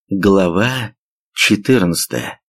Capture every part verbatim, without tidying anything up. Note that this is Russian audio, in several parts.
Глава четырнадцатая.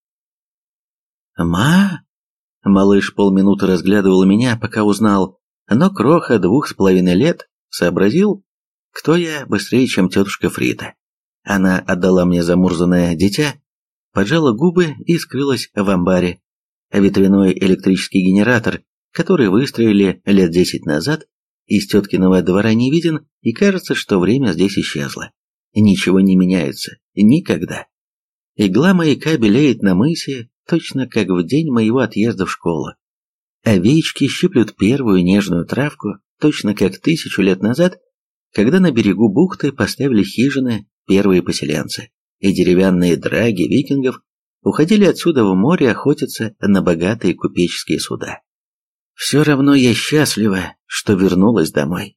«Ма?» Малыш полминуты разглядывал меня, пока узнал, но Кроха двух с половиной лет сообразил, кто я быстрее, чем тетушка Фрита. Она отдала мне замурзанное дитя, поджала губы и скрылась в амбаре. Ветряной электрический генератор, который выстроили лет десять назад, из теткиного двора не виден, и кажется, что время здесь исчезло. Ничего не меняется. Никогда. Игла маяка белеет на мысе, точно как в день моего отъезда в школу. Овечки щиплют первую нежную травку, точно как тысячу лет назад, когда на берегу бухты поставили хижины первые поселенцы, и деревянные драги викингов уходили отсюда в море охотиться на богатые купеческие суда. Все равно я счастлива, что вернулась домой.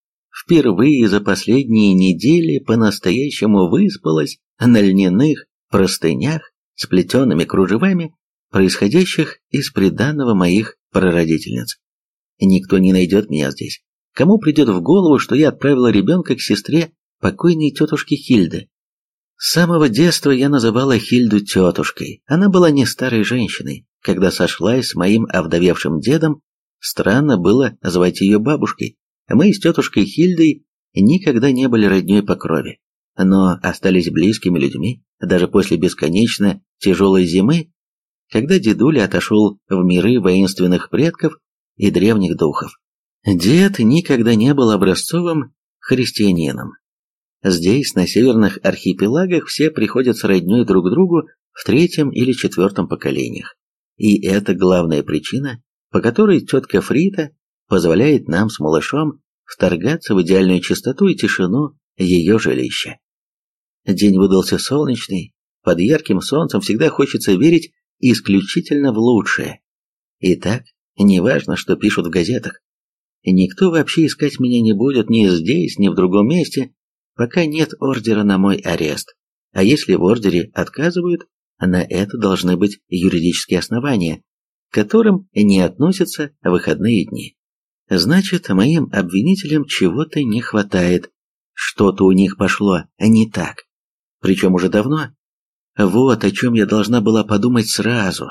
Впервые за последние недели по-настоящему выспалась на льняных простынях с плетеными кружевами, происходящих из приданого моих прародительниц. Никто не найдет меня здесь. Кому придет в голову, что я отправила ребенка к сестре покойной тетушки Хильды? С самого детства я называла Хильду тетушкой. Она была не старой женщиной. Когда сошлась с моим овдовевшим дедом, странно было звать ее бабушкой. Мы с тетушкой Хильдой никогда не были роднёй по крови, но остались близкими людьми, даже после бесконечно тяжелой зимы, когда дедуля отошел в миры воинственных предков и древних духов. Дед никогда не был образцовым христианином. Здесь, на северных архипелагах, все приходятся роднёй друг к другу в третьем или четвертом поколениях. И это главная причина, по которой тетка Фрита позволяет нам с малышом вторгаться в идеальную чистоту и тишину ее жилища. День выдался солнечный, под ярким солнцем всегда хочется верить исключительно в лучшее. Итак, неважно, что пишут в газетах. Никто вообще искать меня не будет ни здесь, ни в другом месте, пока нет ордера на мой арест. А если в ордере отказывают, на это должны быть юридические основания, к которым не относятся выходные дни. Значит, моим обвинителям чего-то не хватает. Что-то у них пошло не так. Причем уже давно. Вот о чем я должна была подумать сразу.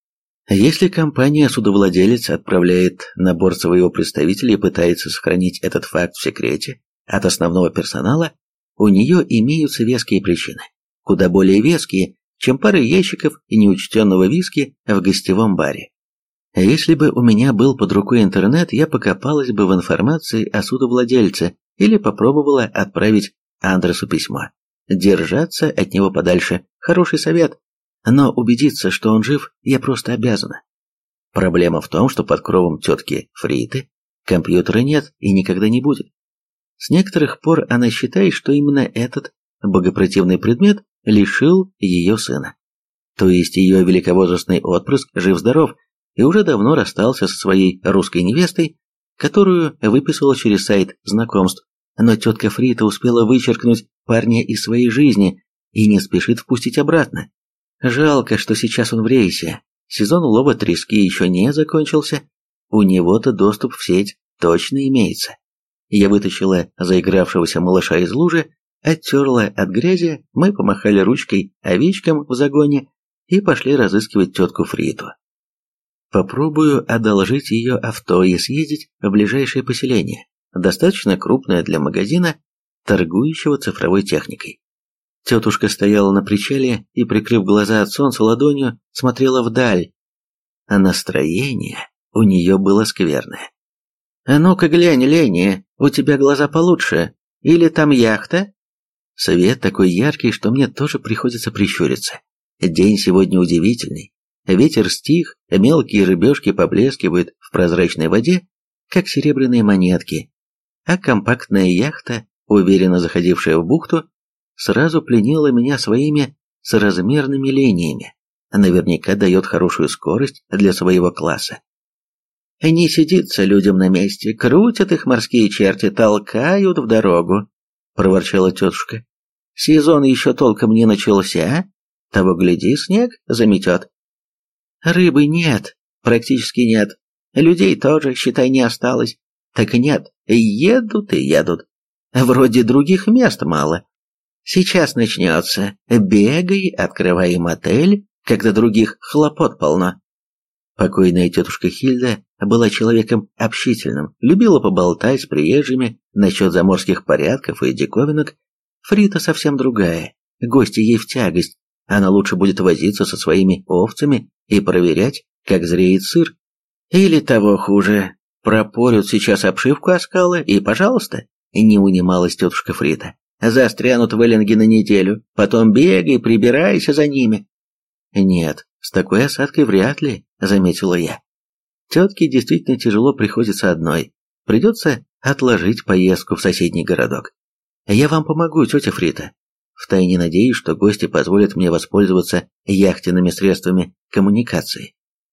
Если компания-судовладелец отправляет на борт своего представителя и пытается сохранить этот факт в секрете от основного персонала, у нее имеются веские причины. Куда более веские, чем пара ящиков неучтенного виски в гостевом баре. Если бы у меня был под рукой интернет, я покопалась бы в информации о судовладельце или попробовала отправить Андресу письмо. Держаться от него подальше – хороший совет, но убедиться, что он жив, я просто обязана. Проблема в том, что под кровом тетки Фриты компьютера нет и никогда не будет. С некоторых пор она считает, что именно этот богопротивный предмет лишил ее сына. То есть ее великовозрастный отпрыск жив-здоров, и уже давно расстался со своей русской невестой, которую выписала через сайт знакомств, но тетка Фрита успела вычеркнуть парня из своей жизни и не спешит впустить обратно. Жалко, что сейчас он в рейсе, сезон лова трески еще не закончился, у него-то доступ в сеть точно имеется. Я вытащила заигравшегося малыша из лужи, оттерла от грязи, мы помахали ручкой овечкам в загоне и пошли разыскивать тетку Фриту. Попробую одолжить ее авто и съездить в ближайшее поселение, достаточно крупное для магазина, торгующего цифровой техникой. Тетушка стояла на причале и, прикрыв глаза от солнца ладонью, смотрела вдаль, а настроение у нее было скверное. «А ну-ка глянь, Леня, у тебя глаза получше, или там яхта?» Свет такой яркий, что мне тоже приходится прищуриться. День сегодня удивительный. Ветер стих, мелкие рыбешки поблескивают в прозрачной воде, как серебряные монетки, а компактная яхта, уверенно заходившая в бухту, сразу пленила меня своими соразмерными линиями. Наверняка дает хорошую скорость для своего класса. Не сидится людям на месте, крутят их морские черти, толкают в дорогу, проворчала тетушка. Сезон еще толком не начался, того гляди, снег заметет. Рыбы нет, практически нет. Людей тоже, считай, не осталось. Так нет, едут и едут. Вроде других мест мало. Сейчас начнется. Бегай, открывай мотель, когда других хлопот полно». Покойная тетушка Хильда была человеком общительным, любила поболтать с приезжими насчет заморских порядков и диковинок. Фрита совсем другая, гости ей в тягость, она лучше будет возиться со своими овцами и проверять, как зреет сыр. Или того хуже, пропорют сейчас обшивку о скалы и, пожалуйста, не унималась тетушка Фрита. Застрянут в Эллинге на неделю, потом бегай, прибирайся за ними. Нет, с такой осадкой вряд ли, заметила я. Тетке действительно тяжело приходится одной. Придется отложить поездку в соседний городок. Я вам помогу, тетя Фрита. Втайне надеюсь, что гости позволят мне воспользоваться яхтенными средствами коммуникации.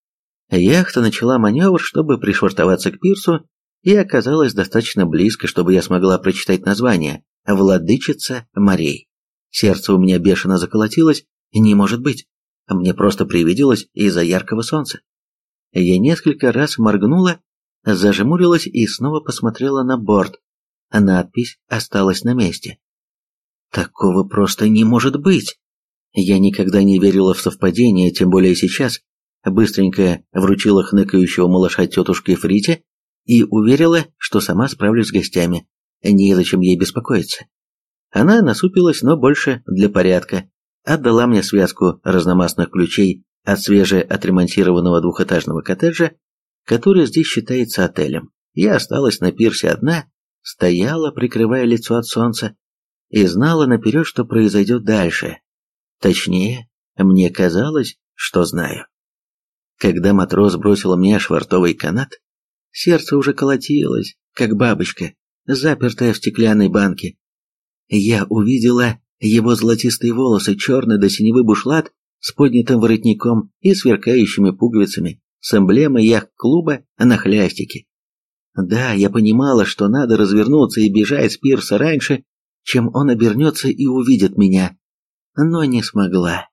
Яхта начала маневр, чтобы пришвартоваться к пирсу, и оказалась достаточно близко, чтобы я смогла прочитать название «Владычица морей». Сердце у меня бешено заколотилось. Не может быть. Мне просто привиделось из-за яркого солнца. Я несколько раз моргнула, зажмурилась и снова посмотрела на борт. Надпись осталась на месте. Такого просто не может быть. Я никогда не верила в совпадения, тем более сейчас. Быстренько вручила хныкающего малыша тетушке Фрите и уверила, что сама справлюсь с гостями. Незачем ей беспокоиться. Она насупилась, но больше для порядка. Отдала мне связку разномастных ключей от свежеотремонтированного двухэтажного коттеджа, который здесь считается отелем. Я осталась на пирсе одна, стояла, прикрывая лицо от солнца, и знала наперед, что произойдет дальше. Точнее, мне казалось, что знаю. Когда матрос бросил мне швартовый канат, сердце уже колотилось, как бабочка, запертая в стеклянной банке. Я увидела его золотистые волосы, черный до синевы бушлат с поднятым воротником и сверкающими пуговицами, с эмблемой яхт-клуба на хлястике. Да, я понимала, что надо развернуться и бежать с пирса раньше, чем он обернется и увидит меня, но не смогла.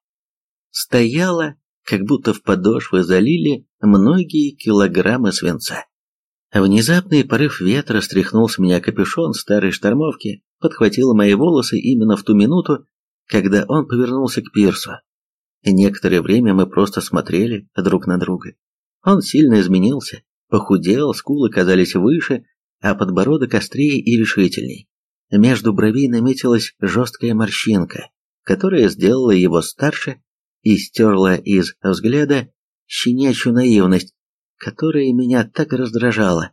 Стояла, как будто в подошвы залили многие килограммы свинца. Внезапный порыв ветра стряхнул с меня капюшон старой штормовки, подхватил мои волосы именно в ту минуту, когда он повернулся к пирсу. Некоторое время мы просто смотрели друг на друга. Он сильно изменился, похудел, скулы казались выше, а подбородок острее и решительней. Между бровей наметилась жесткая морщинка, которая сделала его старше и стерла из взгляда щенячью наивность, которая меня так раздражала.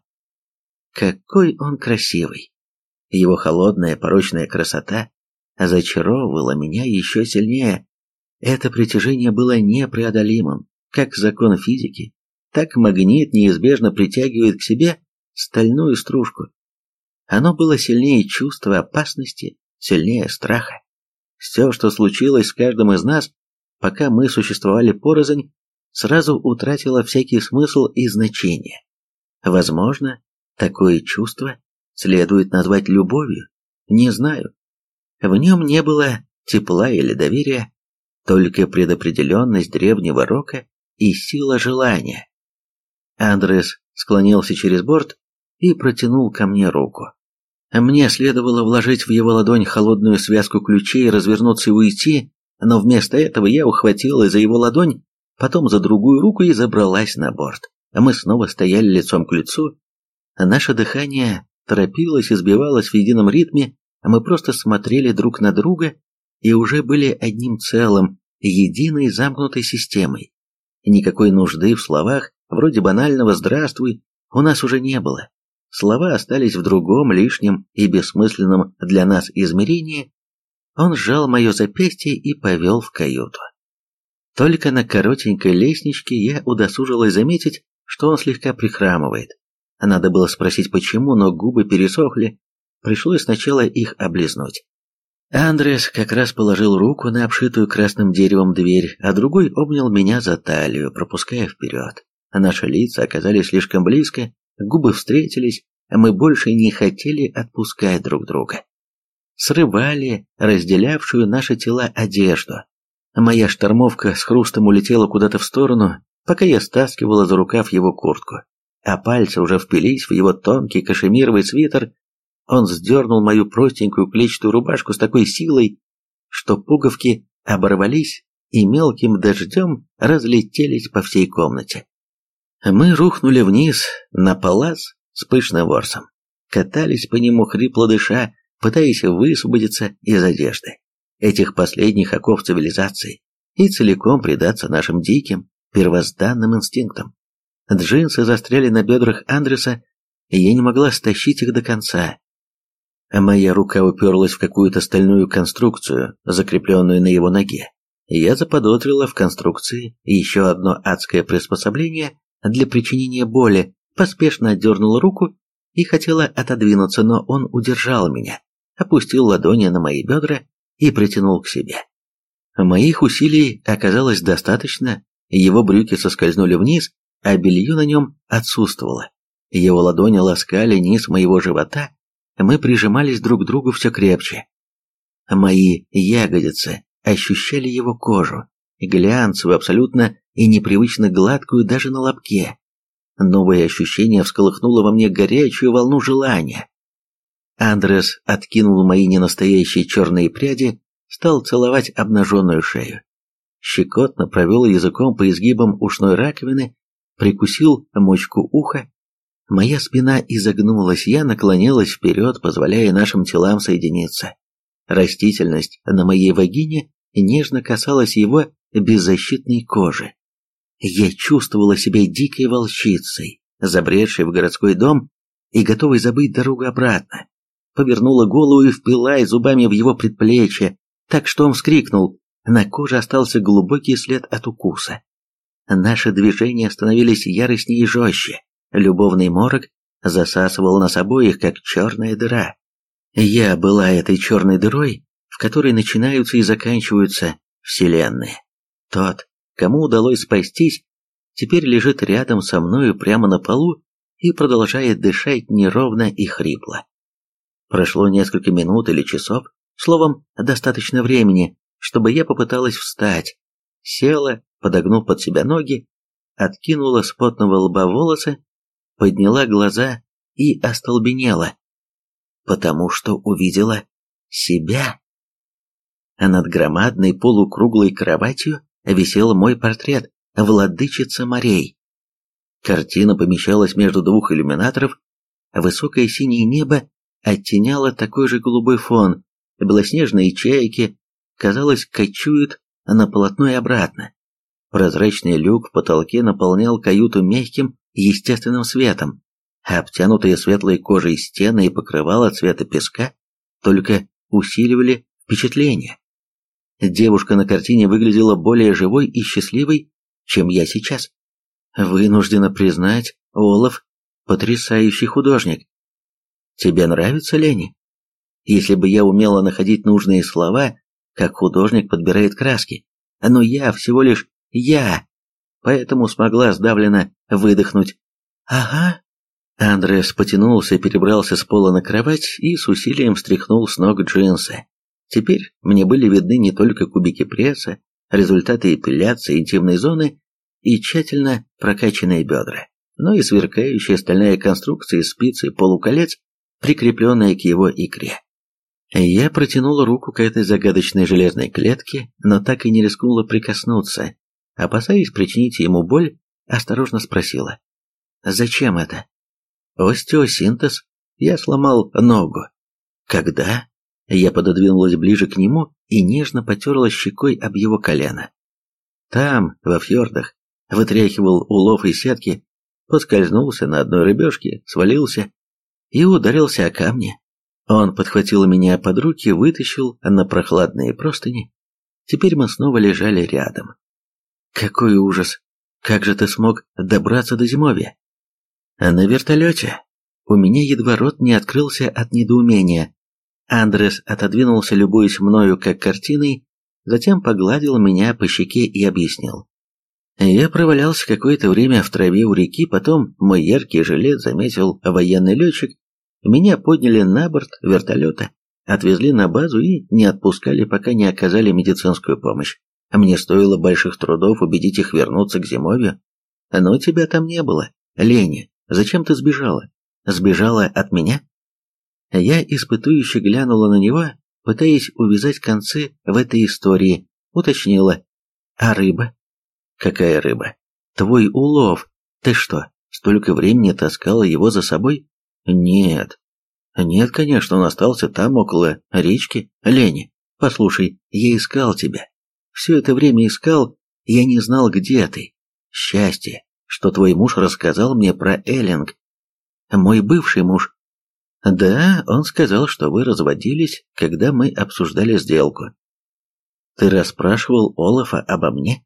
Какой он красивый! Его холодная порочная красота зачаровывала меня еще сильнее. Это притяжение было непреодолимым, как закон физики, так магнит неизбежно притягивает к себе стальную стружку. Оно было сильнее чувства опасности, сильнее страха. Все, что случилось с каждым из нас, пока мы существовали порознь, сразу утратило всякий смысл и значение. Возможно, такое чувство следует назвать любовью, не знаю. В нем не было тепла или доверия, только предопределенность древнего рока и сила желания. Андрес склонился через борт и протянул ко мне руку. Мне следовало вложить в его ладонь холодную связку ключей, развернуться и уйти, но вместо этого я ухватилась за его ладонь, потом за другую руку и забралась на борт. Мы снова стояли лицом к лицу. Наше дыхание торопилось и сбивалось в едином ритме, а мы просто смотрели друг на друга и уже были одним целым, единой замкнутой системой. Никакой нужды в словах, вроде банального «здравствуй», у нас уже не было. Слова остались в другом, лишнем и бессмысленном для нас измерении. Он сжал мое запястье и повел в каюту. Только на коротенькой лестничке я удосужилась заметить, что он слегка прихрамывает. Надо было спросить почему, но губы пересохли, пришлось сначала их облизнуть. Андрес как раз положил руку на обшитую красным деревом дверь, а другой обнял меня за талию, пропуская вперед. Наши лица оказались слишком близко, губы встретились, а мы больше не хотели отпускать друг друга. Срывали разделявшую наши тела одежду. Моя штормовка с хрустом улетела куда-то в сторону, пока я стаскивала за рукав его куртку, а пальцы уже впились в его тонкий кашемировый свитер. Он сдернул мою простенькую клетчатую рубашку с такой силой, что пуговки оборвались и мелким дождем разлетелись по всей комнате. Мы рухнули вниз на палас с пышным ворсом, катались по нему хрипло дыша, пытаясь высвободиться из одежды, этих последних оков цивилизации, и целиком предаться нашим диким, первозданным инстинктам. Джинсы застряли на бедрах Андреса, и я не могла стащить их до конца. Моя рука уперлась в какую-то стальную конструкцию, закрепленную на его ноге. Я заподозрила в конструкции еще одно адское приспособление для причинения боли, поспешно отдернула руку и хотела отодвинуться, но он удержал меня, опустил ладони на мои бедра и притянул к себе. Моих усилий оказалось достаточно, его брюки соскользнули вниз, а белье на нем отсутствовало. Его ладони ласкали низ моего живота, мы прижимались друг к другу все крепче. Мои ягодицы ощущали его кожу, глянцевую, абсолютно и непривычно гладкую даже на лобке. Новое ощущение всколыхнуло во мне горячую волну желания. Андрес откинул мои ненастоящие черные пряди, стал целовать обнаженную шею. Щекотно провел языком по изгибам ушной раковины, прикусил мочку уха. Моя спина изогнулась, я наклонилась вперед, позволяя нашим телам соединиться. Растительность на моей вагине нежно касалась его беззащитной кожи. Я чувствовала себя дикой волчицей, забредшей в городской дом и готовой забыть дорогу обратно. Повернула голову и впилась зубами в его предплечье, так что он вскрикнул. На коже остался глубокий след от укуса. Наши движения становились яростнее и жестче. Любовный морок засасывал нас обоих, как черная дыра. Я была этой черной дырой, в которой начинаются и заканчиваются вселенные. Тот, кому удалось спастись, теперь лежит рядом со мною прямо на полу и продолжает дышать неровно и хрипло. Прошло несколько минут или часов, словом, достаточно времени, чтобы я попыталась встать, села, подогнув под себя ноги, откинула с потного лба волосы, подняла глаза и остолбенела, потому что увидела себя. А над громадной полукруглой кроватью висел мой портрет «Владычица морей». Картина помещалась между двух иллюминаторов, высокое синее небо оттеняло такой же голубой фон, белоснежные чайки, казалось, кочуют на полотно и обратно. Прозрачный люк в потолке наполнял каюту мягким, естественным светом, а обтянутые светлой кожей стены и покрывало цвета песка только усиливали впечатление. Девушка на картине выглядела более живой и счастливой, чем я сейчас. Вынуждена признать, Олаф – потрясающий художник. Тебе нравится, Лени? Если бы я умела находить нужные слова, как художник подбирает краски, но я всего лишь я, поэтому смогла сдавленно выдохнуть. «Ага». Андрес потянулся, перебрался с пола на кровать и с усилием стряхнул с ног джинсы. Теперь мне были видны не только кубики пресса, результаты эпиляции интимной зоны и тщательно прокачанные бедра, но и сверкающая стальная конструкция из спиц и полуколец, прикрепленная к его икре. Я протянула руку к этой загадочной железной клетке, но так и не рискнула прикоснуться. Опасаясь причинить ему боль, осторожно спросила: «Зачем это?» «Остеосинтез. Я сломал ногу». «Когда?» Я пододвинулась ближе к нему и нежно потерла щекой об его колено. Там, во фьордах, вытряхивал улов из сетки, поскользнулся на одной рыбешке, свалился и ударился о камни. Он подхватил меня под руки, вытащил на прохладные простыни. Теперь мы снова лежали рядом. «Какой ужас! Как же ты смог добраться до зимовья?» «На вертолете». У меня едва рот не открылся от недоумения. Андрес отодвинулся, любуясь мною как картиной, затем погладил меня по щеке и объяснил. Я провалялся какое-то время в траве у реки, потом мой яркий жилет заметил военный летчик, меня подняли на борт вертолета, отвезли на базу и не отпускали, пока не оказали медицинскую помощь. Мне стоило больших трудов убедить их вернуться к зимовью. Но тебя там не было. Лени, зачем ты сбежала? Сбежала от меня? Я испытующе глянула на него, пытаясь увязать концы в этой истории, уточнила. А рыба? Какая рыба? Твой улов. Ты что, столько времени таскала его за собой? Нет. Нет, конечно, он остался там, около речки. Лени, послушай, я искал тебя. Все это время искал, я не знал, где ты. Счастье, что твой муж рассказал мне про Эллинг. Мой бывший муж. Да, он сказал, что вы разводились, когда мы обсуждали сделку. Ты расспрашивал Олафа обо мне?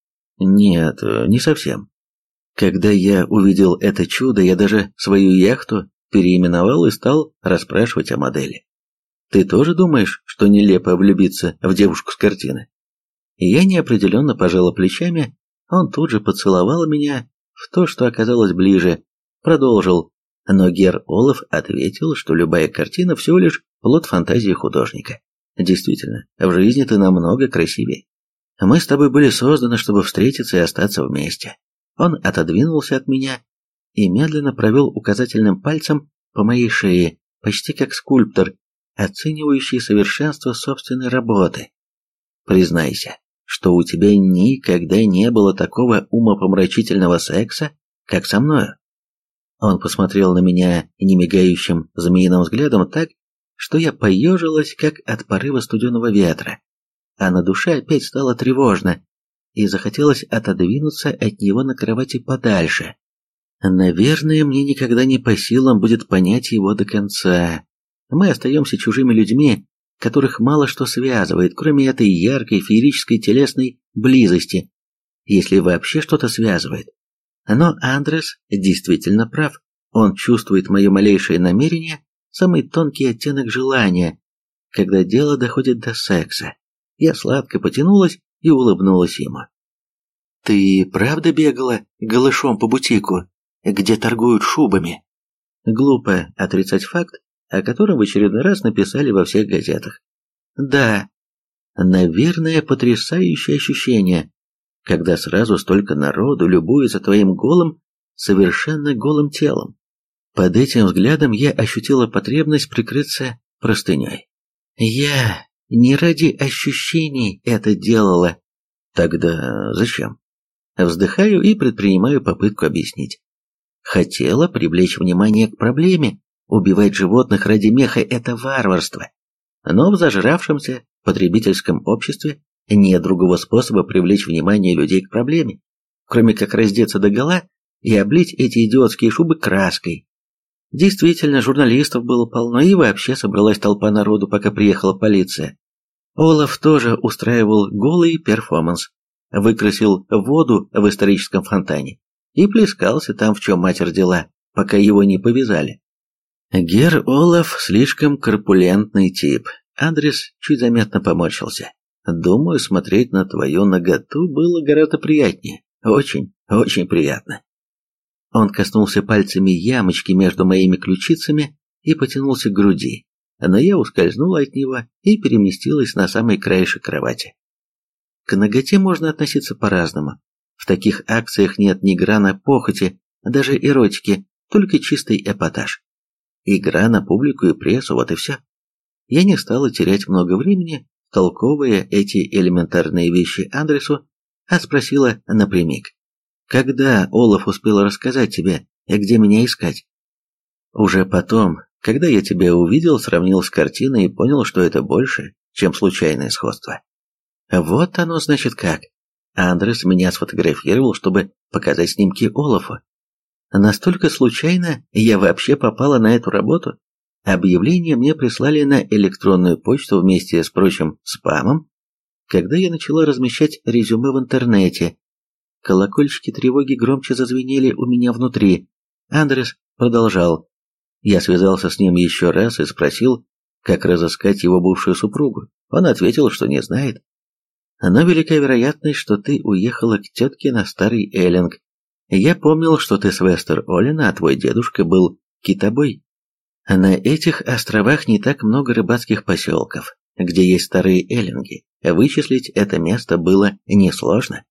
Нет, не совсем. Когда я увидел это чудо, я даже свою яхту переименовал и стал расспрашивать о модели. Ты тоже думаешь, что нелепо влюбиться в девушку с картины? Я неопределенно пожала плечами, он тут же поцеловал меня в то, что оказалось ближе, продолжил. Но гер Олаф ответил, что любая картина всего лишь плод фантазии художника. Действительно, в жизни ты намного красивее. Мы с тобой были созданы, чтобы встретиться и остаться вместе. Он отодвинулся от меня и медленно провел указательным пальцем по моей шее, почти как скульптор, оценивающий совершенство собственной работы. Признайся, что у тебя никогда не было такого умопомрачительного секса, как со мною. Он посмотрел на меня немигающим змеиным взглядом так, что я поежилась, как от порыва студеного ветра, а на душе опять стало тревожно, и захотелось отодвинуться от него на кровати подальше. Наверное, мне никогда не по силам будет понять его до конца. Мы остаемся чужими людьми, которых мало что связывает, кроме этой яркой феерической телесной близости, если вообще что-то связывает. Но Андрес действительно прав. Он чувствует мое малейшее намерение, самый тонкий оттенок желания, когда дело доходит до секса. Я сладко потянулась и улыбнулась ему. «Ты правда бегала голышом по бутику, где торгуют шубами?» Глупо отрицать факт, о котором в очередной раз написали во всех газетах. «Да, наверное, потрясающее ощущение, когда сразу столько народу любуется твоим голым, совершенно голым телом. Под этим взглядом я ощутила потребность прикрыться простыней. Я не ради ощущений это делала. Тогда зачем? Вздыхаю и предпринимаю попытку объяснить. Хотела привлечь внимание к проблеме. Убивать животных ради меха – это варварство. Но в зажравшемся потребительском обществе нет другого способа привлечь внимание людей к проблеме, кроме как раздеться догола и облить эти идиотские шубы краской. Действительно, журналистов было полно, и вообще собралась толпа народу, пока приехала полиция. Олаф тоже устраивал голый перформанс, выкрасил воду в историческом фонтане и плескался там, в чем мать родила, пока его не повязали. Гер Олаф слишком корпулентный тип. Андрес чуть заметно поморщился. Думаю, смотреть на твою наготу было гораздо приятнее. Очень, очень приятно. Он коснулся пальцами ямочки между моими ключицами и потянулся к груди, но я ускользнула от него и переместилась на самый краешек кровати. К наготе можно относиться по-разному. В таких акциях нет ни грана похоти, даже эротики, только чистый эпатаж. Игра на публику и прессу, вот и все. Я не стала терять много времени, толковая эти элементарные вещи Андресу, а спросила напрямик. Когда Олаф успел рассказать тебе, где меня искать? Уже потом, когда я тебя увидел, сравнил с картиной и понял, что это больше, чем случайное сходство. Вот оно значит как. Андрес меня сфотографировал, чтобы показать снимки Олафу. Настолько случайно я вообще попала на эту работу. Объявление мне прислали на электронную почту вместе с прочим спамом, когда я начала размещать резюме в интернете. Колокольчики тревоги громче зазвенели у меня внутри. Андрес продолжал. Я связался с ним еще раз и спросил, как разыскать его бывшую супругу. Он ответил, что не знает. Но велика вероятность, что ты уехала к тетке на Старый Эллинг. Я помнил, что ты с Вестер-Оллина, а твой дедушка был китобой. На этих островах не так много рыбацких поселков, где есть Старые Эллинги. Вычислить это место было несложно.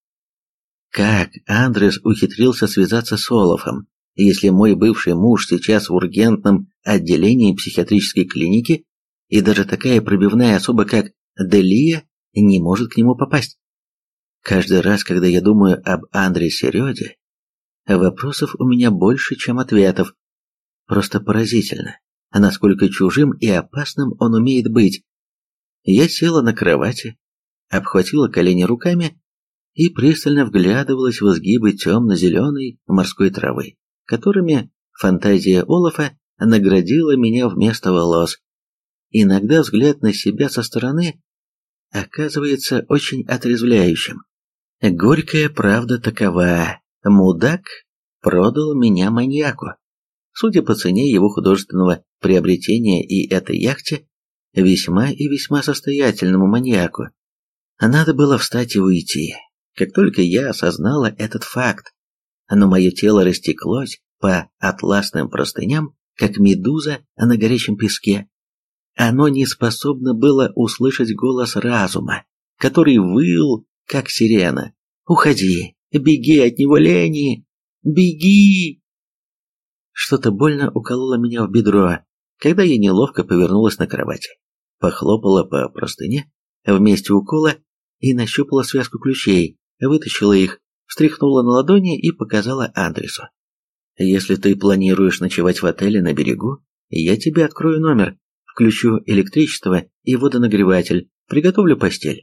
Как Андрес ухитрился связаться с Олафом, если мой бывший муж сейчас в ургентном отделении психиатрической клиники, и даже такая пробивная особа, как Делия, не может к нему попасть. Каждый раз, когда я думаю об Андре Середе, вопросов у меня больше, чем ответов. Просто поразительно, насколько чужим и опасным он умеет быть. Я села на кровати, обхватила колени руками и пристально вглядывалась в изгибы темно-зеленой морской травы, которыми фантазия Олафа наградила меня вместо волос. Иногда взгляд на себя со стороны оказывается очень отрезвляющим. Горькая правда такова: мудак продал меня маньяку. Судя по цене его художественного приобретения и этой яхте, весьма и весьма состоятельному маньяку. Надо было встать и уйти, как только я осознала этот факт. Но мое тело растеклось по атласным простыням, как медуза на горячем песке. Оно не способно было услышать голос разума, который выл, как сирена. «Уходи! Беги от него, Лени! Беги!» Что-то больно укололо меня в бедро, когда я неловко повернулась на кровати, похлопала по простыне в месте укола и нащупала связку ключей, вытащила их, встряхнула на ладони и показала Андресу. «Если ты планируешь ночевать в отеле на берегу, я тебе открою номер, включу электричество и водонагреватель, приготовлю постель».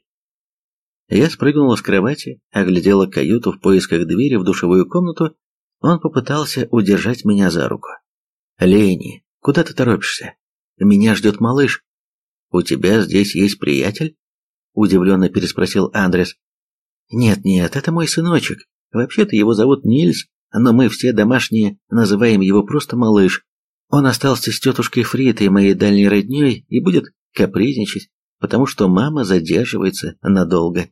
Я спрыгнула с кровати, оглядела каюту в поисках двери в душевую комнату. Он попытался удержать меня за руку. «Лени, куда ты торопишься? Меня ждет малыш». «У тебя здесь есть приятель?» Удивленно переспросил Андрес. «Нет-нет, это мой сыночек. Вообще-то его зовут Нильс, но мы все домашние называем его просто малыш. Он остался с тетушкой Фритой, моей дальней родней, и будет капризничать, потому что мама задерживается надолго».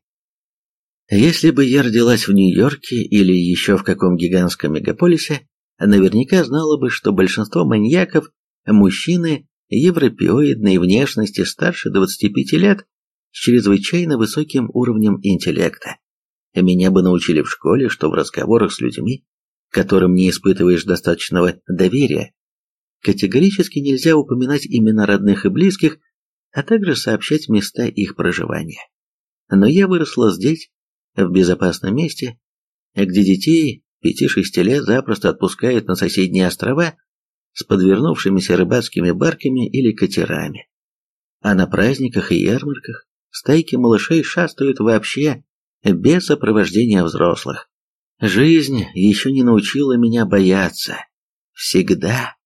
Если бы я родилась в Нью-Йорке или еще в каком гигантском мегаполисе, наверняка знала бы, что большинство маньяков – мужчины европеоидной внешности старше двадцати пяти лет с чрезвычайно высоким уровнем интеллекта. Меня бы научили в школе, что в разговорах с людьми, которым не испытываешь достаточного доверия, категорически нельзя упоминать имена родных и близких, а также сообщать места их проживания. Но я выросла здесь, в безопасном месте, где детей пяти-шести лет запросто отпускают на соседние острова с подвернувшимися рыбацкими барками или катерами. А на праздниках и ярмарках стайки малышей шастают вообще без сопровождения взрослых. Жизнь еще не научила меня бояться. Всегда